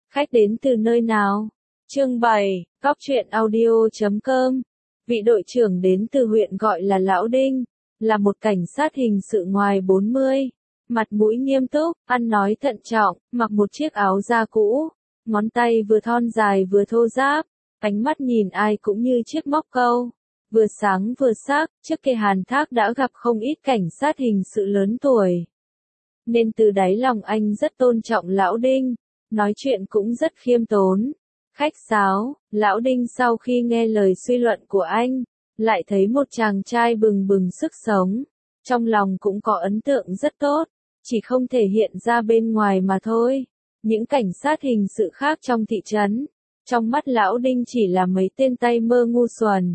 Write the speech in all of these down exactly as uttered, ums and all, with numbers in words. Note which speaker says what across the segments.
Speaker 1: Khách đến từ nơi nào? Chương bảy, Cóc truyện audio chấm com. Vị đội trưởng đến từ huyện gọi là Lão Đinh, là một cảnh sát hình sự ngoài bốn mươi, mặt mũi nghiêm túc, ăn nói thận trọng, mặc một chiếc áo da cũ, ngón tay vừa thon dài vừa thô ráp, ánh mắt nhìn ai cũng như chiếc móc câu, vừa sáng vừa sắc. Trước kia Hàn Thác đã gặp không ít cảnh sát hình sự lớn tuổi, nên từ đáy lòng anh rất tôn trọng Lão Đinh, nói chuyện cũng rất khiêm tốn, khách sáo. Lão Đinh sau khi nghe lời suy luận của anh, lại thấy một chàng trai bừng bừng sức sống, trong lòng cũng có ấn tượng rất tốt, chỉ không thể hiện ra bên ngoài mà thôi. Những cảnh sát hình sự khác trong thị trấn, trong mắt Lão Đinh chỉ là mấy tên tay mơ ngu xuẩn.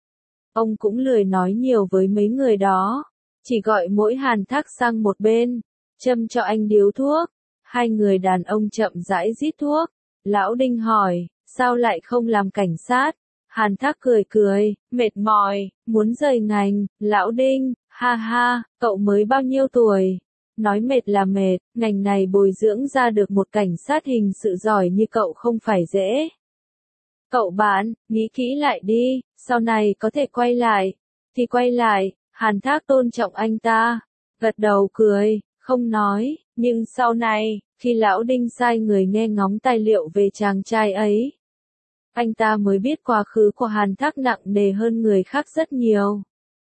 Speaker 1: Ông cũng lười nói nhiều với mấy người đó, chỉ gọi mỗi Hàn Thác sang một bên, châm cho anh điếu thuốc. Hai người đàn ông chậm rãi rít thuốc. Lão Đinh hỏi, sao lại không làm cảnh sát? Hàn Thác cười cười, mệt mỏi, muốn rời ngành. Lão Đinh, ha ha, cậu mới bao nhiêu tuổi? Nói mệt là mệt, ngành này bồi dưỡng ra được một cảnh sát hình sự giỏi như cậu không phải dễ. Cậu bạn, nghĩ kỹ lại đi, sau này có thể quay lại, thì quay lại. Hàn Thác tôn trọng anh ta, gật đầu cười, không nói. Nhưng sau này, khi Lão Đinh sai người nghe ngóng tài liệu về chàng trai ấy, anh ta mới biết quá khứ của Hàn Thác nặng nề hơn người khác rất nhiều.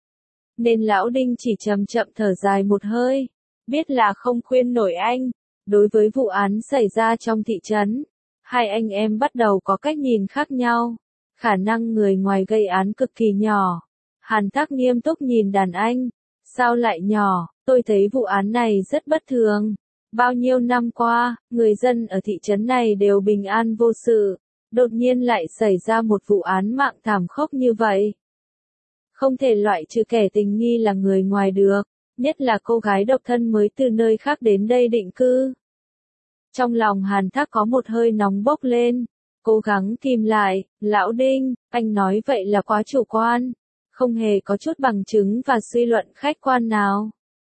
Speaker 1: Nên Lão Đinh chỉ chậm chậm thở dài một hơi, biết là không khuyên nổi anh. Đối với vụ án xảy ra trong thị trấn, hai anh em bắt đầu có cách nhìn khác nhau. Khả năng người ngoài gây án cực kỳ nhỏ. Hàn Thác nghiêm túc nhìn đàn anh, sao lại nhỏ? Tôi thấy vụ án này rất bất thường. Bao nhiêu năm qua, người dân ở thị trấn này đều bình an vô sự, đột nhiên lại xảy ra một vụ án mạng thảm khốc như vậy. Không thể loại trừ kẻ tình nghi là người ngoài được, nhất là cô gái độc thân mới từ nơi khác đến đây định cư. Trong lòng Hàn Thác có một hơi nóng bốc lên, cố gắng kìm lại. Lão Đinh, anh nói vậy là quá chủ quan, không hề có chút bằng chứng và suy luận khách quan nào.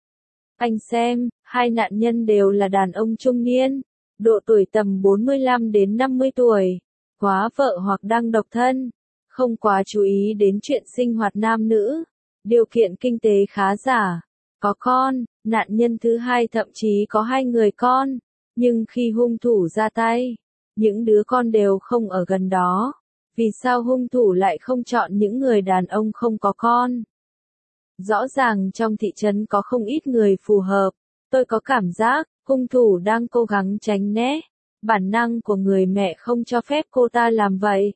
Speaker 1: Anh xem, hai nạn nhân đều là đàn ông trung niên, độ tuổi tầm bốn mươi lăm đến năm mươi tuổi, quá vợ hoặc đang độc thân, không quá chú ý đến chuyện sinh hoạt nam nữ, điều kiện kinh tế khá giả, có con. Nạn nhân thứ hai thậm chí có hai người con, nhưng khi hung thủ ra tay, những đứa con đều không ở gần đó. Vì sao hung thủ lại không chọn những người đàn ông không có con? Rõ ràng trong thị trấn có không ít người phù hợp. Tôi có cảm giác, hung thủ đang cố gắng tránh né. Bản năng của người mẹ không cho phép cô ta làm vậy.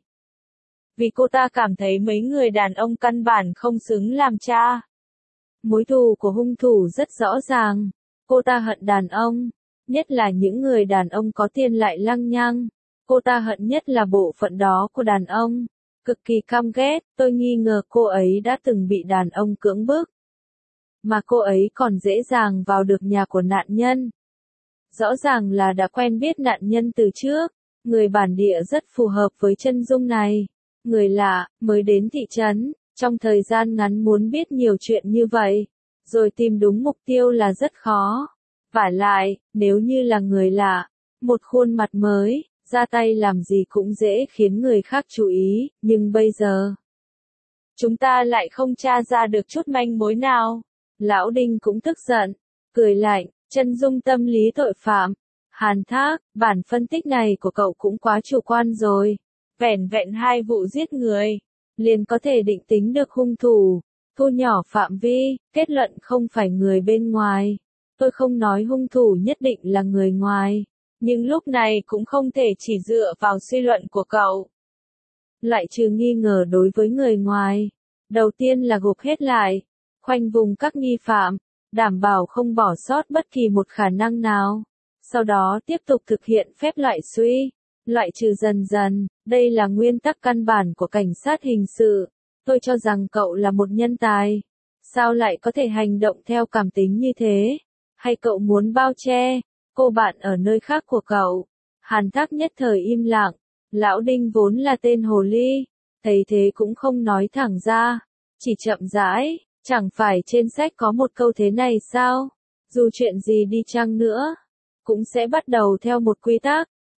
Speaker 1: Vì cô ta cảm thấy mấy người đàn ông căn bản không xứng làm cha. Mối thù của hung thủ rất rõ ràng. Cô ta hận đàn ông, nhất là những người đàn ông có tiền lại lăng nhăng. Cô ta hận nhất là bộ phận đó của đàn ông. Cực kỳ căm ghét. Tôi nghi ngờ cô ấy đã từng bị đàn ông cưỡng bức, mà cô ấy còn dễ dàng vào được nhà của nạn nhân. Rõ ràng là đã quen biết nạn nhân từ trước. Người bản địa rất phù hợp với chân dung này. Người lạ, mới đến thị trấn, trong thời gian ngắn muốn biết nhiều chuyện như vậy, rồi tìm đúng mục tiêu là rất khó. Vả lại, nếu như là người lạ, một khuôn mặt mới, ra tay làm gì cũng dễ khiến người khác chú ý. Nhưng bây giờ, chúng ta lại không tra ra được chút manh mối nào. Lão Đinh cũng tức giận, cười lạnh, chân dung tâm lý tội phạm. Hàn Thác, bản phân tích này của cậu cũng quá chủ quan rồi. Vẻn vẹn hai vụ giết người, liền có thể định tính được hung thủ, thu nhỏ phạm vi, kết luận không phải người bên ngoài. Tôi không nói hung thủ nhất định là người ngoài, nhưng lúc này cũng không thể chỉ dựa vào suy luận của cậu. Loại trừ nghi ngờ đối với người ngoài, đầu tiên là gộp hết lại, khoanh vùng các nghi phạm, đảm bảo không bỏ sót bất kỳ một khả năng nào. Sau đó tiếp tục thực hiện phép loại suy, loại trừ dần dần. Đây là nguyên tắc căn bản của cảnh sát hình sự. Tôi cho rằng cậu là một nhân tài. Sao lại có thể hành động theo cảm tính như thế? Hay cậu muốn bao che cô bạn ở nơi khác của cậu? Hàn Thác nhất thời im lặng. Lão Đinh vốn là tên hồ ly, thấy thế cũng không nói thẳng ra, chỉ chậm rãi. Chẳng phải trên sách có một câu thế này sao? Dù chuyện gì đi chăng nữa, cũng sẽ bắt đầu theo một quy tắc.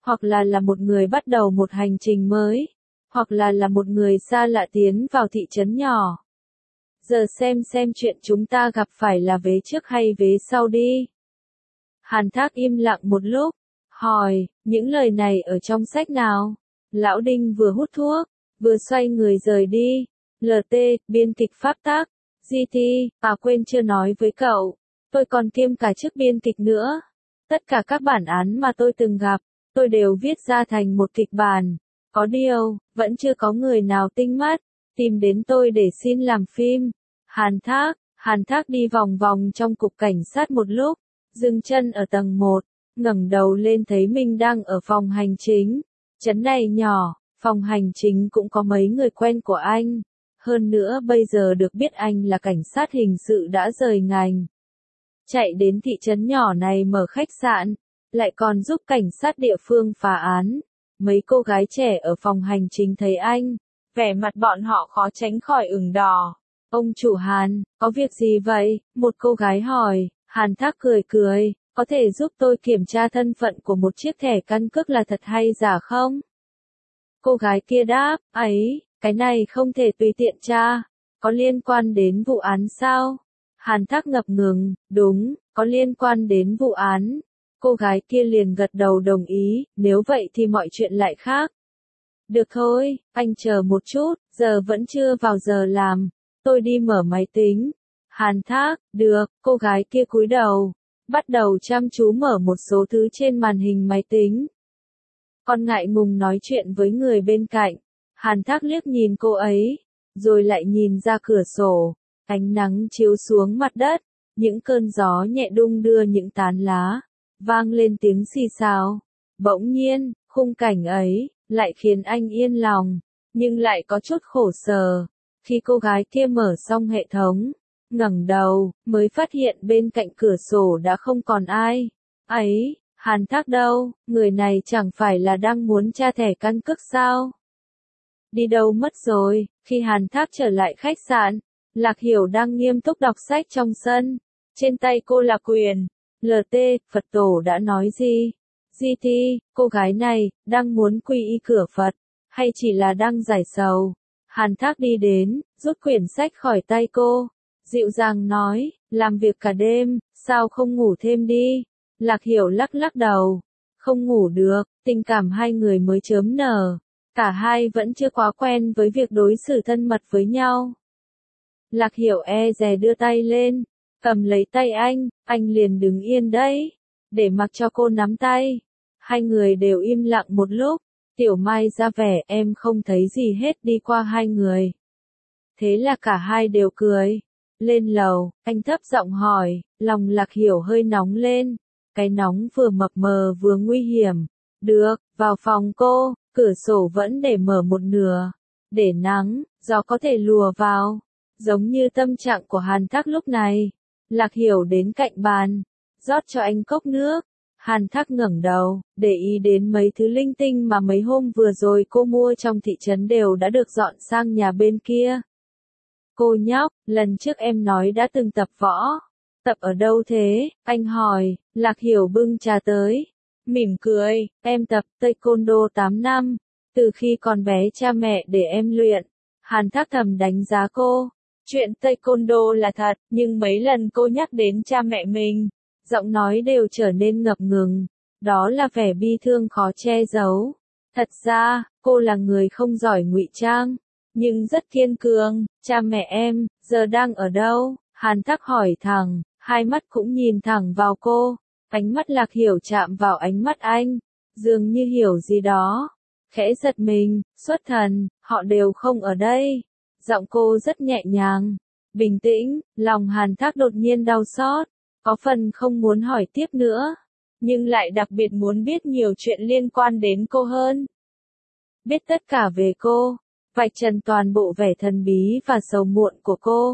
Speaker 1: hoặc là là một người bắt đầu một hành trình mới, hoặc là là một người xa lạ tiến vào thị trấn nhỏ. Giờ xem xem chuyện chúng ta gặp phải là vế trước hay vế sau đi. Hàn Thác im lặng một lúc, hỏi, những lời này ở trong sách nào? Lão Đinh vừa hút thuốc, vừa xoay người rời đi. lờ tê, biên kịch pháp tác. giê tê, à quên chưa nói với cậu, tôi còn kiêm cả chức biên kịch nữa. Tất cả các bản án mà tôi từng gặp, tôi đều viết ra thành một kịch bản. Có điều, vẫn chưa có người nào tinh mắt, tìm đến tôi để xin làm phim. Hàn Thác, Hàn Thác đi vòng vòng trong cục cảnh sát một lúc, dừng chân ở tầng một, ngẩng đầu lên thấy mình đang ở phòng hành chính. Trấn này nhỏ, phòng hành chính cũng có mấy người quen của anh. Hơn nữa bây giờ được biết anh là cảnh sát hình sự đã rời ngành. Chạy đến thị trấn nhỏ này mở khách sạn, lại còn giúp cảnh sát địa phương phá án. Mấy cô gái trẻ ở phòng hành chính thấy anh, vẻ mặt bọn họ khó tránh khỏi ửng đỏ. Ông chủ Hàn, có việc gì vậy? Một cô gái hỏi. Hàn Thác cười cười, có thể giúp tôi kiểm tra thân phận của một chiếc thẻ căn cước là thật hay giả không? Cô gái kia đáp, ấy, cái này không thể tùy tiện tra. Có liên quan đến vụ án sao? Hàn Thác ngập ngừng, đúng, có liên quan đến vụ án. Cô gái kia liền gật đầu đồng ý, nếu vậy thì mọi chuyện lại khác. Được thôi, anh chờ một chút, giờ vẫn chưa vào giờ làm, tôi đi mở máy tính. Hàn Thác, được, cô gái kia cúi đầu, bắt đầu chăm chú mở một số thứ trên màn hình máy tính. Còn ngại ngùng nói chuyện với người bên cạnh, Hàn Thác liếc nhìn cô ấy, rồi lại nhìn ra cửa sổ, ánh nắng chiếu xuống mặt đất, những cơn gió nhẹ đung đưa những tán lá, vang lên tiếng xì xào. Bỗng nhiên, khung cảnh ấy, lại khiến anh yên lòng, nhưng lại có chút khổ sở. Khi cô gái kia mở xong hệ thống, ngẩng đầu, mới phát hiện bên cạnh cửa sổ đã không còn ai. Ấy, Hàn Thác đâu, người này chẳng phải là đang muốn tra thẻ căn cước sao? Đi đâu mất rồi? Khi Hàn Thác trở lại khách sạn, Lạc Hiểu đang nghiêm túc đọc sách trong sân. Trên tay cô là quyển. lờ tê, Phật tổ đã nói gì? giê tê, cô gái này, đang muốn quy y cửa Phật, hay chỉ là đang giải sầu? Hàn Thác đi đến, rút quyển sách khỏi tay cô, dịu dàng nói, làm việc cả đêm, sao không ngủ thêm đi? Lạc Hiểu lắc lắc đầu, không ngủ được, tình cảm hai người mới chớm nở, cả hai vẫn chưa quá quen với việc đối xử thân mật với nhau. Lạc Hiểu e dè đưa tay lên, cầm lấy tay anh, anh liền đứng yên đấy, để mặc cho cô nắm tay. Hai người đều im lặng một lúc, Tiểu Mai ra vẻ em không thấy gì hết đi qua hai người. Thế là cả hai đều cười. Lên lầu, anh thấp giọng hỏi, lòng Lạc Hiểu hơi nóng lên. Cái nóng vừa mập mờ vừa nguy hiểm. Được, vào phòng cô, cửa sổ vẫn để mở một nửa. Để nắng, gió có thể lùa vào. Giống như tâm trạng của Hàn Thác lúc này. Lạc Hiểu đến cạnh bàn, rót cho anh cốc nước. Hàn Thác ngẩng đầu, để ý đến mấy thứ linh tinh mà mấy hôm vừa rồi cô mua trong thị trấn đều đã được dọn sang nhà bên kia. Cô nhóc, lần trước em nói đã từng tập võ. Tập ở đâu thế? Anh hỏi. Lạc Hiểu bưng trà tới, mỉm cười, em tập taekwondo tám năm, từ khi còn bé cha mẹ để em luyện. Hàn Thác thầm đánh giá cô. Chuyện taekwondo là thật, nhưng mấy lần cô nhắc đến cha mẹ mình, giọng nói đều trở nên ngập ngừng, đó là vẻ bi thương khó che giấu. Thật ra, cô là người không giỏi ngụy trang, nhưng rất kiên cường. Cha mẹ em, giờ đang ở đâu? Hàn Thác hỏi thẳng, hai mắt cũng nhìn thẳng vào cô. Ánh mắt Lạc Hiểu chạm vào ánh mắt anh, dường như hiểu gì đó. Khẽ giật mình, xuất thần, họ đều không ở đây. Giọng cô rất nhẹ nhàng, bình tĩnh, lòng Hàn Thác đột nhiên đau xót, có phần không muốn hỏi tiếp nữa, nhưng lại đặc biệt muốn biết nhiều chuyện liên quan đến cô hơn. Biết tất cả về cô, vạch trần toàn bộ vẻ thần bí và sầu muộn của cô.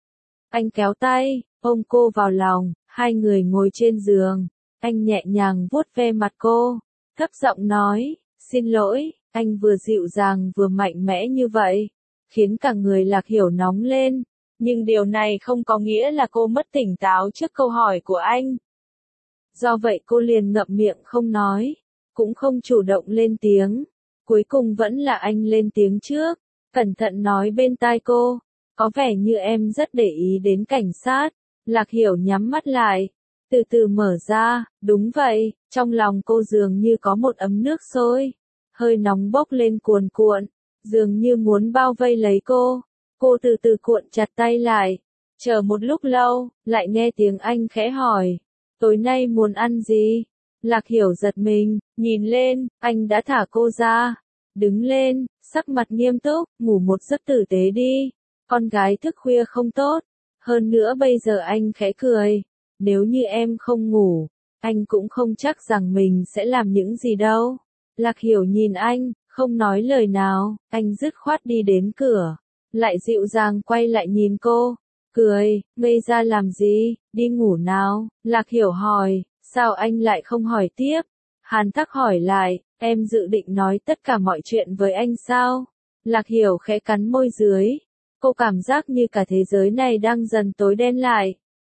Speaker 1: Anh kéo tay, ôm cô vào lòng, hai người ngồi trên giường, anh nhẹ nhàng vuốt ve mặt cô, thấp giọng nói, xin lỗi, anh vừa dịu dàng vừa mạnh mẽ như vậy, khiến cả người Lạc Hiểu nóng lên, nhưng điều này không có nghĩa là cô mất tỉnh táo trước câu hỏi của anh. Do vậy cô liền ngậm miệng không nói. cũng không chủ động lên tiếng. Cuối cùng vẫn là anh lên tiếng trước, cẩn thận nói bên tai cô, có vẻ như em rất để ý đến cảnh sát. Lạc Hiểu nhắm mắt lại, từ từ mở ra, đúng vậy, trong lòng cô dường như có một ấm nước sôi, hơi nóng bốc lên cuồn cuộn, dường như muốn bao vây lấy cô. Cô từ từ cuộn chặt tay lại, chờ một lúc lâu, lại nghe tiếng anh khẽ hỏi, tối nay muốn ăn gì? Lạc Hiểu giật mình, nhìn lên, anh đã thả cô ra, đứng lên, sắc mặt nghiêm túc, ngủ một giấc tử tế đi, con gái thức khuya không tốt, hơn nữa bây giờ anh khẽ cười, nếu như em không ngủ, anh cũng không chắc rằng mình sẽ làm những gì đâu. Lạc Hiểu nhìn anh, không nói lời nào, anh dứt khoát đi đến cửa, lại dịu dàng quay lại nhìn cô, cười, ngây ra làm gì, đi ngủ nào. Lạc Hiểu hỏi, sao anh lại không hỏi tiếp? Hàn Thác hỏi lại, em dự định nói tất cả mọi chuyện với anh sao? Lạc Hiểu khẽ cắn môi dưới, cô cảm giác như cả thế giới này đang dần tối đen lại.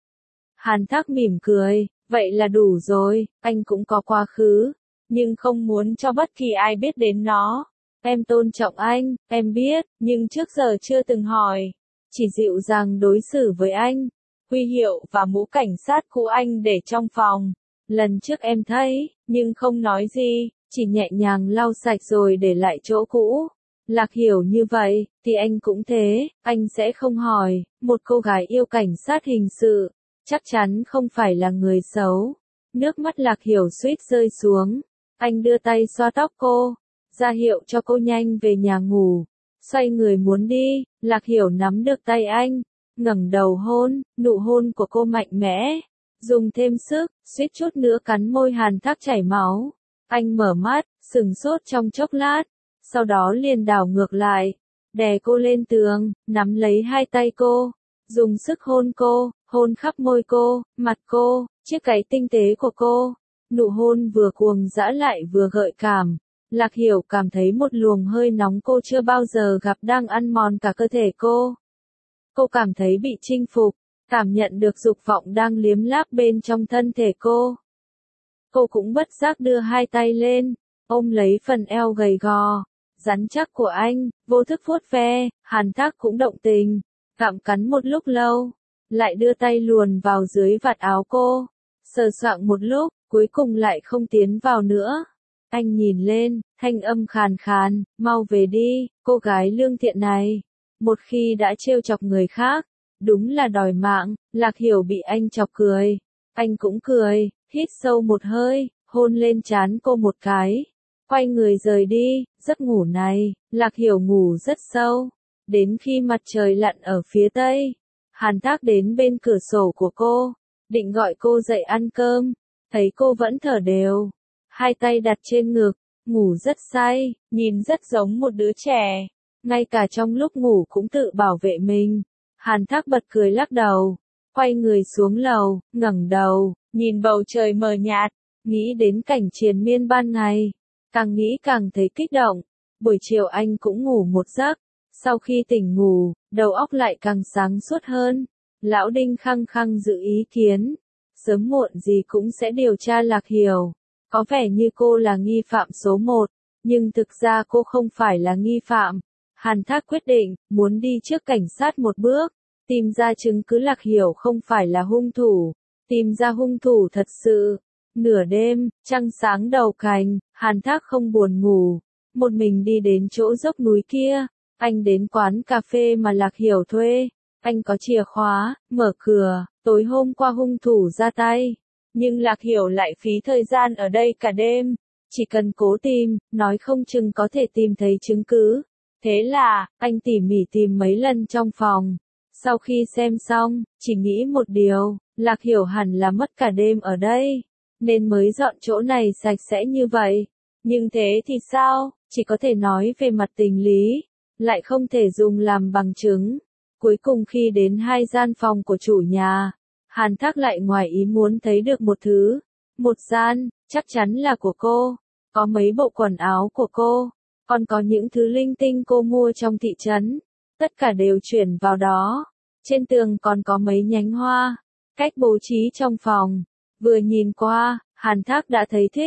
Speaker 1: Hàn Thác mỉm cười, vậy là đủ rồi, anh cũng có quá khứ, nhưng không muốn cho bất kỳ ai biết đến nó. Em tôn trọng anh, em biết, nhưng trước giờ chưa từng hỏi, chỉ dịu dàng đối xử với anh. Huy hiệu và mũ cảnh sát cũ anh để trong phòng. Lần trước em thấy, nhưng không nói gì, chỉ nhẹ nhàng lau sạch rồi để lại chỗ cũ. Lạc Hiểu như vậy, thì anh cũng thế, anh sẽ không hỏi, một cô gái yêu cảnh sát hình sự, chắc chắn không phải là người xấu. Nước mắt Lạc Hiểu suýt rơi xuống, anh đưa tay xoa tóc cô, ra hiệu cho cô nhanh về nhà ngủ. Xoay người muốn đi, Lạc Hiểu nắm được tay anh, ngẩng đầu hôn, nụ hôn của cô mạnh mẽ, dùng thêm sức, suýt chút nữa cắn môi Hàn Thác chảy máu. Anh mở mắt, sừng sốt trong chốc lát, sau đó liền đảo ngược lại, đè cô lên tường, nắm lấy hai tay cô, dùng sức hôn cô, hôn khắp môi cô, mặt cô, chiếc váy tinh tế của cô. Nụ hôn vừa cuồng dã lại vừa gợi cảm. Lạc Hiểu cảm thấy một luồng hơi nóng cô chưa bao giờ gặp đang ăn mòn cả cơ thể cô. Cô cảm thấy bị chinh phục, cảm nhận được dục vọng đang liếm láp bên trong thân thể cô. Cô cũng bất giác đưa hai tay lên, ôm lấy phần eo gầy gò, rắn chắc của anh, vô thức vuốt ve. Hàn Thác cũng động tình, gặm cắn một lúc lâu, lại đưa tay luồn vào dưới vạt áo cô, sờ soạng một lúc, cuối cùng lại không tiến vào nữa. Anh nhìn lên, thanh âm khàn khàn, mau về đi, cô gái lương thiện này. Một khi đã trêu chọc người khác, đúng là đòi mạng. Lạc Hiểu bị anh chọc cười, anh cũng cười, hít sâu một hơi, hôn lên trán cô một cái, quay người rời đi. Giấc ngủ này, Lạc Hiểu ngủ rất sâu, đến khi mặt trời lặn ở phía tây, Hàn Thác đến bên cửa sổ của cô, định gọi cô dậy ăn cơm, thấy cô vẫn thở đều, hai tay đặt trên ngực, ngủ rất say, nhìn rất giống một đứa trẻ, ngay cả trong lúc ngủ cũng tự bảo vệ mình. Hàn Thác bật cười lắc đầu, quay người xuống lầu, ngẩng đầu, nhìn bầu trời mờ nhạt, nghĩ đến cảnh triền miên ban ngày, càng nghĩ càng thấy kích động. Buổi chiều anh cũng ngủ một giấc, sau khi tỉnh ngủ, đầu óc lại càng sáng suốt hơn. Lão Đinh khăng khăng giữ ý kiến, sớm muộn gì cũng sẽ điều tra Lạc Hiểu. Có vẻ như cô là nghi phạm số một, nhưng thực ra cô không phải là nghi phạm. Hàn Thác quyết định, muốn đi trước cảnh sát một bước, tìm ra chứng cứ Lạc Hiểu không phải là hung thủ, tìm ra hung thủ thật sự. Nửa đêm, trăng sáng đầu cành, Hàn Thác không buồn ngủ, một mình đi đến chỗ dốc núi kia. Anh đến quán cà phê mà Lạc Hiểu thuê, anh có chìa khóa, mở cửa, tối hôm qua hung thủ ra tay. Nhưng Lạc Hiểu lại phí thời gian ở đây cả đêm, chỉ cần cố tìm, nói không chừng có thể tìm thấy chứng cứ. Thế là, anh tỉ mỉ tìm mấy lần trong phòng. Sau khi xem xong, chỉ nghĩ một điều, Lạc Hiểu hẳn là mất cả đêm ở đây, nên mới dọn chỗ này sạch sẽ như vậy. Nhưng thế thì sao, chỉ có thể nói về mặt tình lý, lại không thể dùng làm bằng chứng. Cuối cùng khi đến hai gian phòng của chủ nhà, Hàn Thác lại ngoài ý muốn thấy được một thứ. Một gian, chắc chắn là của cô, có mấy bộ quần áo của cô, còn có những thứ linh tinh cô mua trong thị trấn, tất cả đều chuyển vào đó. Trên tường còn có mấy nhánh hoa, cách bố trí trong phòng. Vừa nhìn qua, Hàn Thác đã thấy thích,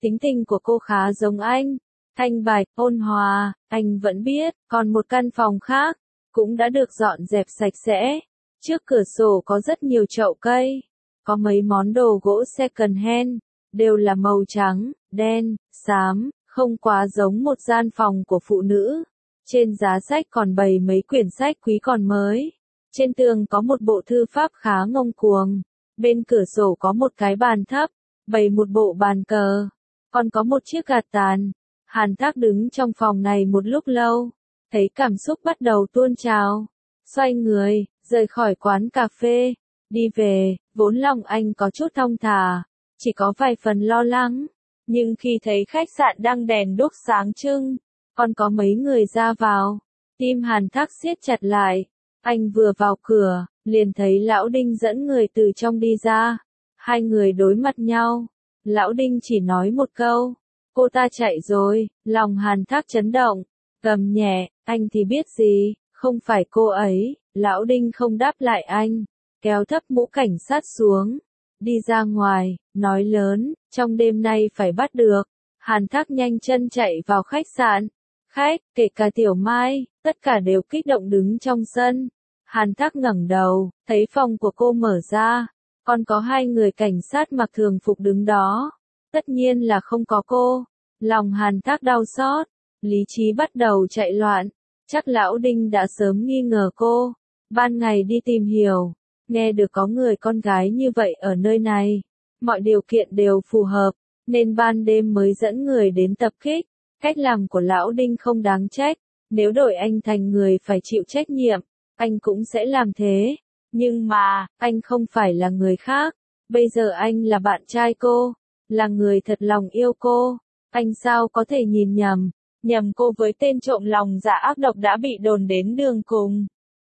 Speaker 1: Tính tình của cô khá giống anh. Thanh bạch, ôn hòa, anh vẫn biết, còn một căn phòng khác, cũng đã được dọn dẹp sạch sẽ. Trước cửa sổ có rất nhiều chậu cây, có mấy món đồ gỗ second hand, đều là màu trắng, đen, xám, không quá giống một gian phòng của phụ nữ. Trên giá sách còn bày mấy quyển sách quý còn mới. Trên tường có một bộ thư pháp khá ngông cuồng. Bên cửa sổ có một cái bàn thấp, bày một bộ bàn cờ, còn có một chiếc gạt tàn. Hàn Thác đứng trong phòng này một lúc lâu, thấy cảm xúc bắt đầu tuôn trào. Xoay người, rời khỏi quán cà phê, đi về, vốn lòng anh có chút thong thả, chỉ có vài phần lo lắng. Nhưng khi thấy khách sạn đang đèn đuốc sáng trưng, còn có mấy người ra vào, tim Hàn Thác siết chặt lại. Anh vừa vào cửa, liền thấy Lão Đinh dẫn người từ trong đi ra. Hai người đối mặt nhau. Lão Đinh chỉ nói một câu, cô ta chạy rồi. Lòng Hàn Thác chấn động, gầm nhẹ, anh thì biết gì, không phải cô ấy. Lão Đinh không đáp lại anh, kéo thấp mũ cảnh sát xuống, đi ra ngoài, nói lớn, trong đêm nay phải bắt được. Hàn Thác nhanh chân chạy vào khách sạn. Khách, kể cả Tiểu Mai, tất cả đều kích động đứng trong sân. Hàn Thác ngẩng đầu, thấy phòng của cô mở ra, còn có hai người cảnh sát mặc thường phục đứng đó. Tất nhiên là không có cô. Lòng Hàn Thác đau xót, lý trí bắt đầu chạy loạn. Chắc Lão Đinh đã sớm nghi ngờ cô. Ban ngày đi tìm hiểu, nghe được có người con gái như vậy ở nơi này, mọi điều kiện đều phù hợp, nên ban đêm mới dẫn người đến tập kích. Cách làm của Lão Đinh không đáng trách, nếu đổi anh thành người phải chịu trách nhiệm, anh cũng sẽ làm thế. Nhưng mà, anh không phải là người khác, bây giờ anh là bạn trai cô, là người thật lòng yêu cô, anh sao có thể nhìn nhầm, nhầm cô với tên trộm lòng dạ ác độc đã bị đồn đến đường cùng.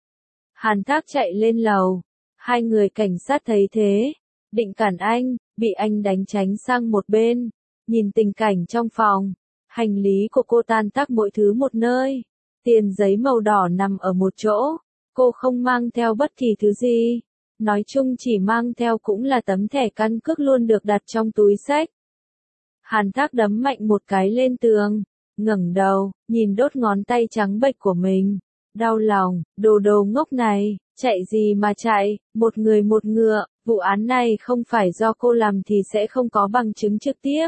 Speaker 1: Hàn Thác chạy lên lầu, hai người cảnh sát thấy thế, định cản anh, bị anh đánh tránh sang một bên, nhìn tình cảnh trong phòng. Hành lý của cô tan tác mỗi thứ một nơi, tiền giấy màu đỏ nằm ở một chỗ, cô không mang theo bất kỳ thứ gì, nói chung chỉ mang theo cũng là tấm thẻ căn cước luôn được đặt trong túi xách. Hàn Thác đấm mạnh một cái lên tường, ngẩng đầu, nhìn đốt ngón tay trắng bệch của mình, đau lòng, đồ đồ ngốc này, chạy gì mà chạy, một người một ngựa, vụ án này không phải do cô làm thì sẽ không có bằng chứng trực tiếp.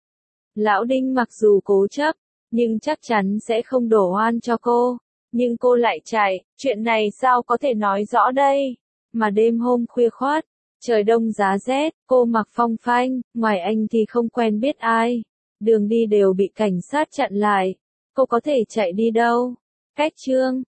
Speaker 1: Lão Đinh mặc dù cố chấp, nhưng chắc chắn sẽ không đổ oan cho cô. Nhưng cô lại chạy, chuyện này sao có thể nói rõ đây? Mà đêm hôm khuya khoắt, trời đông giá rét, cô mặc phong phanh, ngoài anh thì không quen biết ai. Đường đi đều bị cảnh sát chặn lại. Cô có thể chạy đi đâu? Cách chương